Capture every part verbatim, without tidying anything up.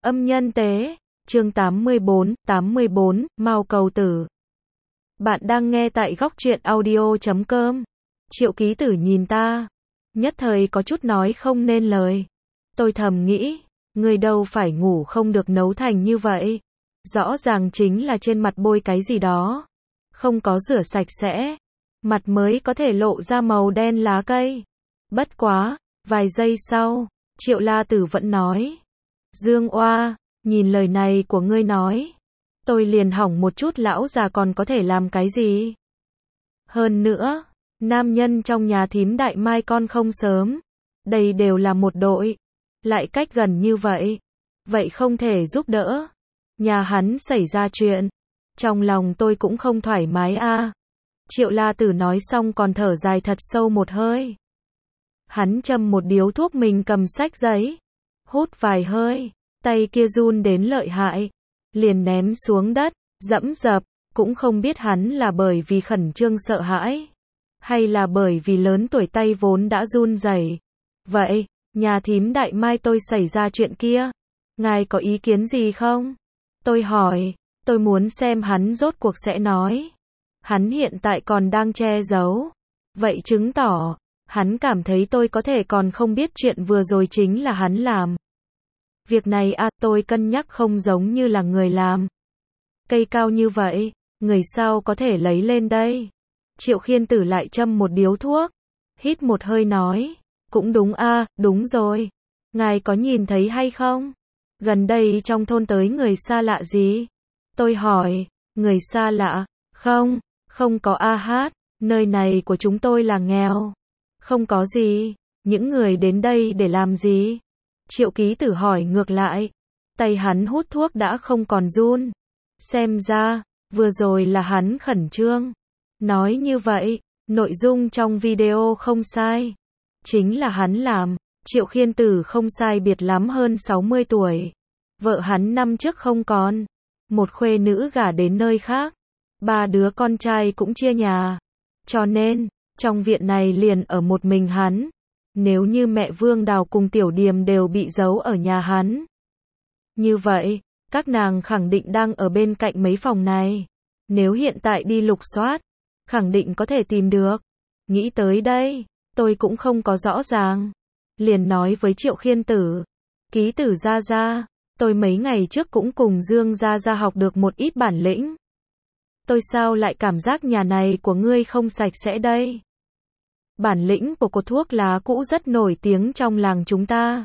Âm nhân tế, chương tám mươi bốn, tám mươi bốn, Mao cầu tử. Bạn đang nghe tại góc truyện audio chấm com. Triệu ký tử nhìn ta, nhất thời có chút nói không nên lời. Tôi thầm nghĩ, người đâu phải ngủ không được nấu thành như vậy. Rõ ràng chính là trên mặt bôi cái gì đó. Không có rửa sạch sẽ. Mặt mới có thể lộ ra màu đen lá cây. Bất quá, vài giây sau, Triệu La Tử vẫn nói. Dương Oa, nhìn lời này của ngươi nói. Tôi liền hỏng một chút lão già còn có thể làm cái gì. Hơn nữa, nam nhân trong nhà thím đại mai con không sớm. Đây đều là một đội. Lại cách gần như vậy. Vậy không thể giúp đỡ. Nhà hắn xảy ra chuyện. Trong lòng tôi cũng không thoải mái a. À. Triệu La Tử nói xong còn thở dài thật sâu một hơi. Hắn châm một điếu thuốc mình cầm sách giấy. Hút vài hơi. Tay kia run đến lợi hại. Liền ném xuống đất. Dẫm dập. Cũng không biết hắn là bởi vì khẩn trương sợ hãi. Hay là bởi vì lớn tuổi tay vốn đã run rẩy. Vậy, nhà thím đại mai tôi xảy ra chuyện kia. Ngài có ý kiến gì không? Tôi hỏi. Tôi muốn xem hắn rốt cuộc sẽ nói. Hắn hiện tại còn đang che giấu. Vậy chứng tỏ, hắn cảm thấy tôi có thể còn không biết chuyện vừa rồi chính là hắn làm. Việc này à, tôi cân nhắc không giống như là người làm. Cây cao như vậy, người sao có thể lấy lên đây? Triệu Khiên Tử lại châm một điếu thuốc. Hít một hơi nói. Cũng đúng a, à, đúng rồi. Ngài có nhìn thấy hay không? Gần đây trong thôn tới người xa lạ gì? Tôi hỏi. Người xa lạ? Không, không có a hát. Nơi này của chúng tôi là nghèo. Không có gì. Những người đến đây để làm gì? Triệu ký tử hỏi ngược lại. Tay hắn hút thuốc đã không còn run. Xem ra, vừa rồi là hắn khẩn trương. Nói như vậy, nội dung trong video không sai. Chính là hắn làm. Triệu Khiên Tử không sai biệt lắm hơn sáu mươi tuổi. Vợ hắn năm trước không còn. Một khuê nữ gả đến nơi khác. Ba đứa con trai cũng chia nhà. Cho nên, trong viện này liền ở một mình hắn. Nếu như mẹ Vương Đào cùng Tiểu Điềm đều bị giấu ở nhà hắn. Như vậy, các nàng khẳng định đang ở bên cạnh mấy phòng này. Nếu hiện tại đi lục soát, khẳng định có thể tìm được. Nghĩ tới đây, tôi cũng không có rõ ràng. Liền nói với Triệu Khiên Tử. Ký tử gia gia, tôi mấy ngày trước cũng cùng Dương gia gia học được một ít bản lĩnh. Tôi sao lại cảm giác nhà này của ngươi không sạch sẽ đây? Bản lĩnh của cột thuốc lá cũ rất nổi tiếng trong làng chúng ta.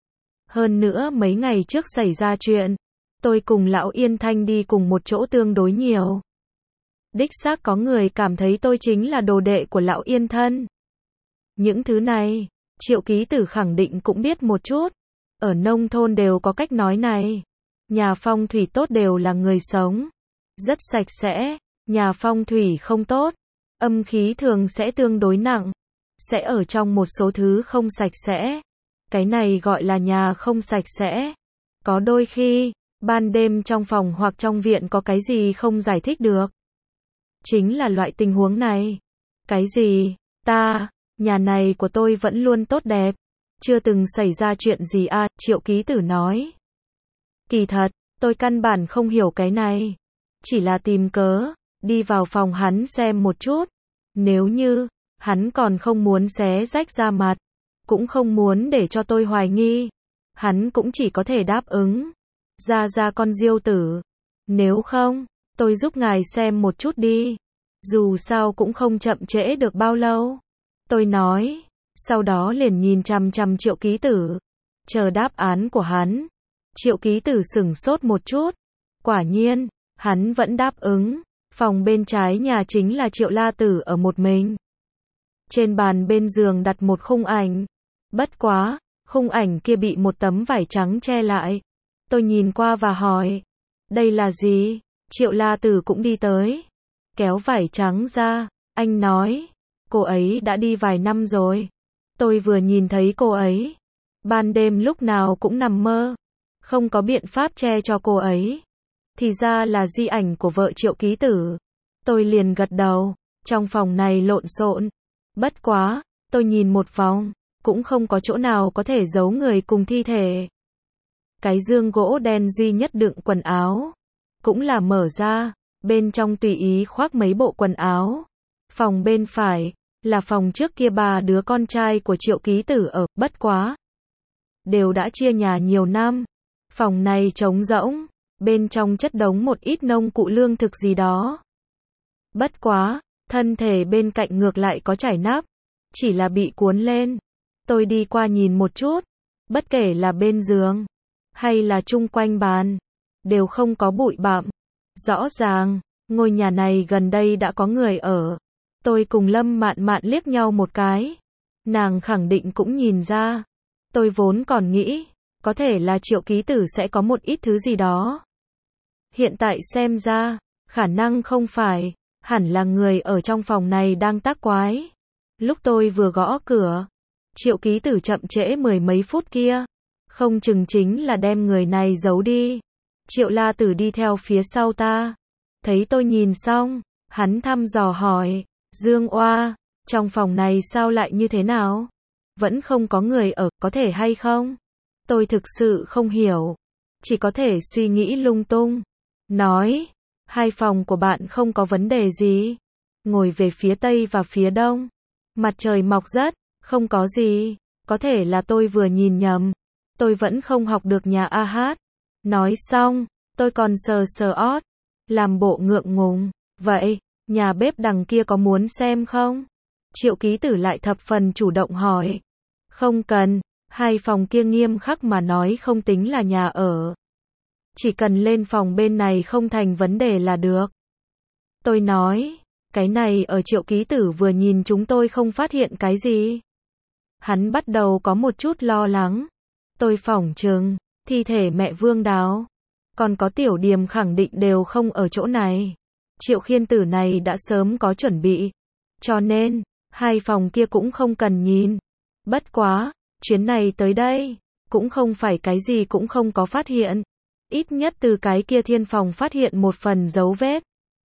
Hơn nữa mấy ngày trước xảy ra chuyện, tôi cùng lão Yên Thanh đi cùng một chỗ tương đối nhiều. Đích xác có người cảm thấy tôi chính là đồ đệ của lão Yên Thân. Những thứ này, Triệu ký tử khẳng định cũng biết một chút. Ở nông thôn đều có cách nói này. Nhà phong thủy tốt đều là người sống. Rất sạch sẽ. Nhà phong thủy không tốt. Âm khí thường sẽ tương đối nặng. Sẽ ở trong một số thứ không sạch sẽ. Cái này gọi là nhà không sạch sẽ. Có đôi khi, ban đêm trong phòng hoặc trong viện có cái gì không giải thích được. Chính là loại tình huống này. Cái gì? Ta, nhà này của tôi vẫn luôn tốt đẹp. Chưa từng xảy ra chuyện gì à, Triệu ký tử nói. Kỳ thật, tôi căn bản không hiểu cái này. Chỉ là tìm cớ, đi vào phòng hắn xem một chút. Nếu như, hắn còn không muốn xé rách da mặt, cũng không muốn để cho tôi hoài nghi. Hắn cũng chỉ có thể đáp ứng. Ra ra con Diêu tử. Nếu không, tôi giúp ngài xem một chút đi. Dù sao cũng không chậm trễ được bao lâu. Tôi nói. Sau đó liền nhìn chằm chằm Triệu ký tử. Chờ đáp án của hắn. Triệu ký tử sửng sốt một chút. Quả nhiên, hắn vẫn đáp ứng. Phòng bên trái nhà chính là Triệu La Tử ở một mình. Trên bàn bên giường đặt một khung ảnh. Bất quá, khung ảnh kia bị một tấm vải trắng che lại. Tôi nhìn qua và hỏi. Đây là gì? Triệu La Tử cũng đi tới. Kéo vải trắng ra. Anh nói. Cô ấy đã đi vài năm rồi. Tôi vừa nhìn thấy cô ấy. Ban đêm lúc nào cũng nằm mơ. Không có biện pháp che cho cô ấy. Thì ra là di ảnh của vợ Triệu ký tử. Tôi liền gật đầu. Trong phòng này lộn xộn. Bất quá, tôi nhìn một vòng. Cũng không có chỗ nào có thể giấu người cùng thi thể. Cái dương gỗ đen duy nhất đựng quần áo, cũng là mở ra, bên trong tùy ý khoác mấy bộ quần áo. Phòng bên phải, là phòng trước kia ba đứa con trai của Triệu Ký Tử ở, bất quá. Đều đã chia nhà nhiều năm. Phòng này trống rỗng, bên trong chất đống một ít nông cụ lương thực gì đó. Bất quá, thân thể bên cạnh ngược lại có chảy nắp, chỉ là bị cuốn lên. Tôi đi qua nhìn một chút, bất kể là bên giường, hay là chung quanh bàn, đều không có bụi bặm. Rõ ràng, ngôi nhà này gần đây đã có người ở. Tôi cùng Lâm Mạn Mạn liếc nhau một cái. Nàng khẳng định cũng nhìn ra. Tôi vốn còn nghĩ, có thể là Triệu Ký Tử sẽ có một ít thứ gì đó. Hiện tại xem ra, khả năng không phải, hẳn là người ở trong phòng này đang tác quái. Lúc tôi vừa gõ cửa, Triệu Ký Tử chậm trễ mười mấy phút kia, không chừng chính là đem người này giấu đi. Triệu La Tử đi theo phía sau ta, thấy tôi nhìn xong, hắn thăm dò hỏi, Dương Oa, trong phòng này sao lại như thế nào? Vẫn không có người ở, có thể hay không? Tôi thực sự không hiểu, chỉ có thể suy nghĩ lung tung. Nói, hai phòng của bạn không có vấn đề gì. Ngồi về phía tây và phía đông. Mặt trời mọc rất, không có gì. Có thể là tôi vừa nhìn nhầm. Tôi vẫn không học được nhà A Hát. Nói xong, tôi còn sờ sờ ót, làm bộ ngượng ngùng. Vậy, nhà bếp đằng kia có muốn xem không? Triệu Ký Tử lại thập phần chủ động hỏi. Không cần, hai phòng kia nghiêm khắc mà nói không tính là nhà ở. Chỉ cần lên phòng bên này không thành vấn đề là được. Tôi nói, cái này ở Triệu Ký Tử vừa nhìn chúng tôi không phát hiện cái gì. Hắn bắt đầu có một chút lo lắng. Tôi phỏng chừng, thi thể mẹ Vương Đào, còn có Tiểu Điềm khẳng định đều không ở chỗ này. Triệu Khiên Tử này đã sớm có chuẩn bị. Cho nên, hai phòng kia cũng không cần nhìn. Bất quá, chuyến này tới đây, cũng không phải cái gì cũng không có phát hiện. Ít nhất từ cái kia thiên phòng phát hiện một phần dấu vết.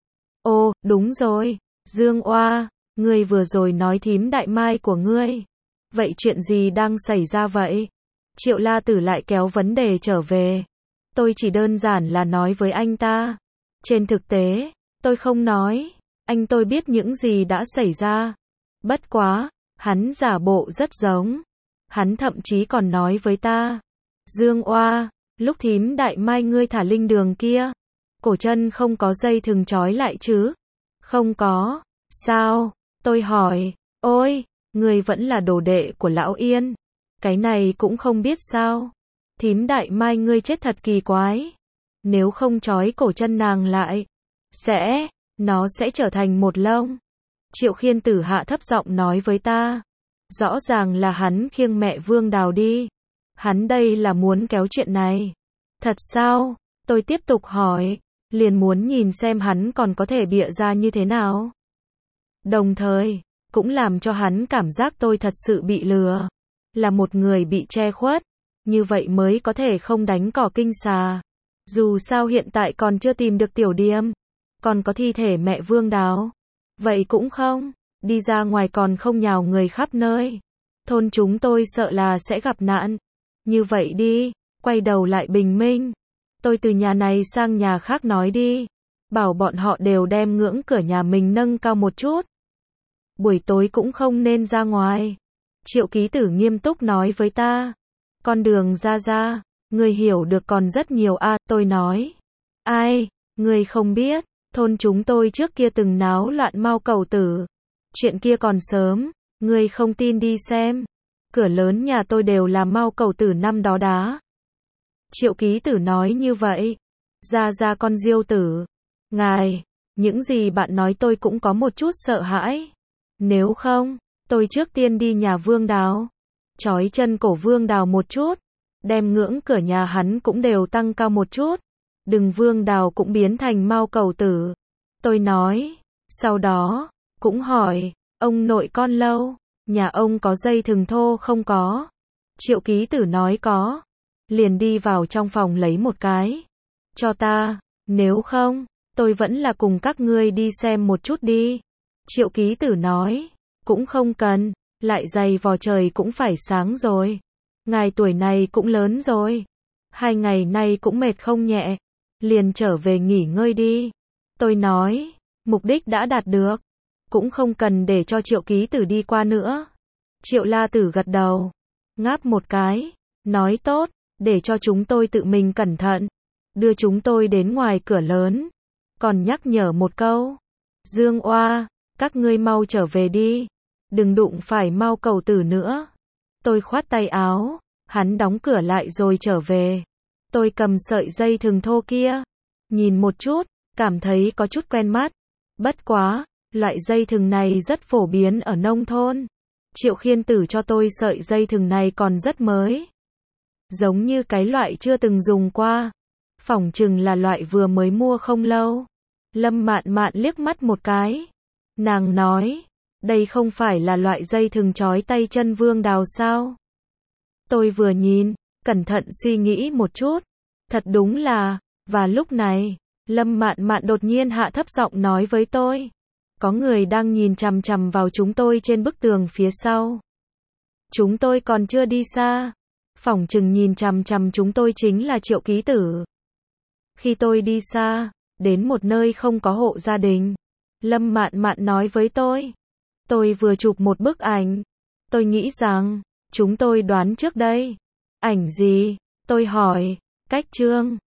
Ô, đúng rồi, Dương Oa, ngươi vừa rồi nói thím Đại Mai của ngươi. Vậy chuyện gì đang xảy ra vậy? Triệu La Tử lại kéo vấn đề trở về. Tôi chỉ đơn giản là nói với anh ta. Trên thực tế, tôi không nói. Anh tôi biết những gì đã xảy ra. Bất quá, hắn giả bộ rất giống. Hắn thậm chí còn nói với ta. Dương Oa, lúc thím Đại Mai ngươi thả linh đường kia, cổ chân không có dây thừng trói lại chứ? Không có. Sao? Tôi hỏi. Ôi, ngươi vẫn là đồ đệ của lão Yên. Cái này cũng không biết sao? Thím Đại Mai ngươi chết thật kỳ quái. Nếu không trói cổ chân nàng lại, sẽ, nó sẽ trở thành một lông. Triệu Khiên Tử hạ thấp giọng nói với ta. Rõ ràng là hắn khiêng mẹ Vương Đào đi. Hắn đây là muốn kéo chuyện này. Thật sao? Tôi tiếp tục hỏi, liền muốn nhìn xem hắn còn có thể bịa ra như thế nào. Đồng thời, cũng làm cho hắn cảm giác tôi thật sự bị lừa. Là một người bị che khuất. Như vậy mới có thể không đánh cỏ kinh xà. Dù sao hiện tại còn chưa tìm được Tiểu Điềm. Còn có thi thể mẹ Vương Đào. Vậy cũng không. Đi ra ngoài còn không nhào người khắp nơi. Thôn chúng tôi sợ là sẽ gặp nạn. Như vậy đi, quay đầu lại bình minh. Tôi từ nhà này sang nhà khác nói đi. Bảo bọn họ đều đem ngưỡng cửa nhà mình nâng cao một chút. Buổi tối cũng không nên ra ngoài. Triệu Ký Tử nghiêm túc nói với ta. Con đường ra ra, người hiểu được còn rất nhiều a. À, tôi nói. Ai, người không biết, thôn chúng tôi trước kia từng náo loạn Mao Cầu Tử. Chuyện kia còn sớm, người không tin đi xem. Cửa lớn nhà tôi đều là Mao Cầu Tử năm đó đá. Triệu Ký Tử nói như vậy. Ra ra con Diêu tử. Ngài, những gì bạn nói tôi cũng có một chút sợ hãi. Nếu không, tôi trước tiên đi nhà Vương Đào. Chói chân cổ Vương Đào một chút. Đem ngưỡng cửa nhà hắn cũng đều tăng cao một chút. Đừng Vương Đào cũng biến thành Mao Cầu Tử. Tôi nói. Sau đó, cũng hỏi, ông nội con lâu. Nhà ông có dây thừng thô không có? Triệu Ký Tử nói có. Liền đi vào trong phòng lấy một cái. Cho ta, nếu không, tôi vẫn là cùng các ngươi đi xem một chút đi. Triệu Ký Tử nói, cũng không cần, lại giày vò trời cũng phải sáng rồi. Ngài tuổi này cũng lớn rồi. Hai ngày nay cũng mệt không nhẹ, liền trở về nghỉ ngơi đi. Tôi nói, mục đích đã đạt được, cũng không cần để cho Triệu ký tử đi qua nữa. Triệu La Tử gật đầu, ngáp một cái, nói tốt, để cho chúng tôi tự mình cẩn thận, đưa chúng tôi đến ngoài cửa lớn, còn nhắc nhở một câu, Dương Oa, các ngươi mau trở về đi, đừng đụng phải Mao Cầu Tử nữa. Tôi khoát tay áo, hắn đóng cửa lại rồi trở về. Tôi cầm sợi dây thừng thô kia, nhìn một chút, cảm thấy có chút quen mắt. Bất quá, loại dây thừng này rất phổ biến ở nông thôn. Triệu Khiên Tử cho tôi sợi dây thừng này còn rất mới, giống như cái loại chưa từng dùng qua, phỏng chừng là loại vừa mới mua không lâu. Lâm Mạn Mạn liếc mắt một cái, nàng nói, đây không phải là loại dây thừng trói tay chân Vương Đào sao? Tôi vừa nhìn, cẩn thận suy nghĩ một chút, thật đúng là, và lúc này, Lâm Mạn Mạn đột nhiên hạ thấp giọng nói với tôi, có người đang nhìn chằm chằm vào chúng tôi trên bức tường phía sau. Chúng tôi còn chưa đi xa, phỏng chừng nhìn chằm chằm chúng tôi chính là Triệu ký tử. Khi tôi đi xa, đến một nơi không có hộ gia đình, Lâm Mạn Mạn nói với tôi, tôi vừa chụp một bức ảnh, tôi nghĩ rằng, chúng tôi đoán trước đây. Ảnh gì? Tôi hỏi, cách Trương